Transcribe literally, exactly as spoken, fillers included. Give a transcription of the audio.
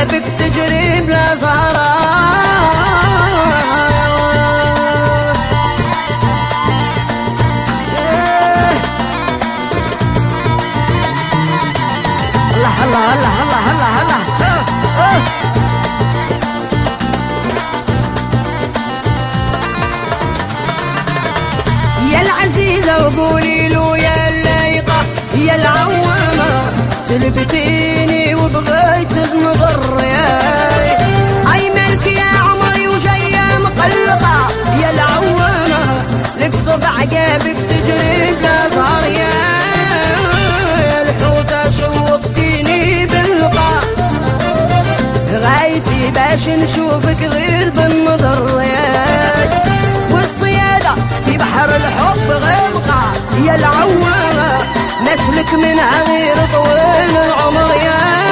عقابك تجري بلا زهرة. الله الله الله الله الله الله. يا العزيزة وقولي له يا اللايقة يا العوامة، سلفتيني وبغيت بنظر ياي. اي مالك يا عمري وجاية مقلقة يا العوامة، لك صب عقابك تجري بلا زهر يا الحوتة شوقتيني باللقا، غايتي باش نشوفك غير بالنظر ياي. والصيادة في بحر الحب غرقة يا العوامة، مسلك منها غير طويل العمر يا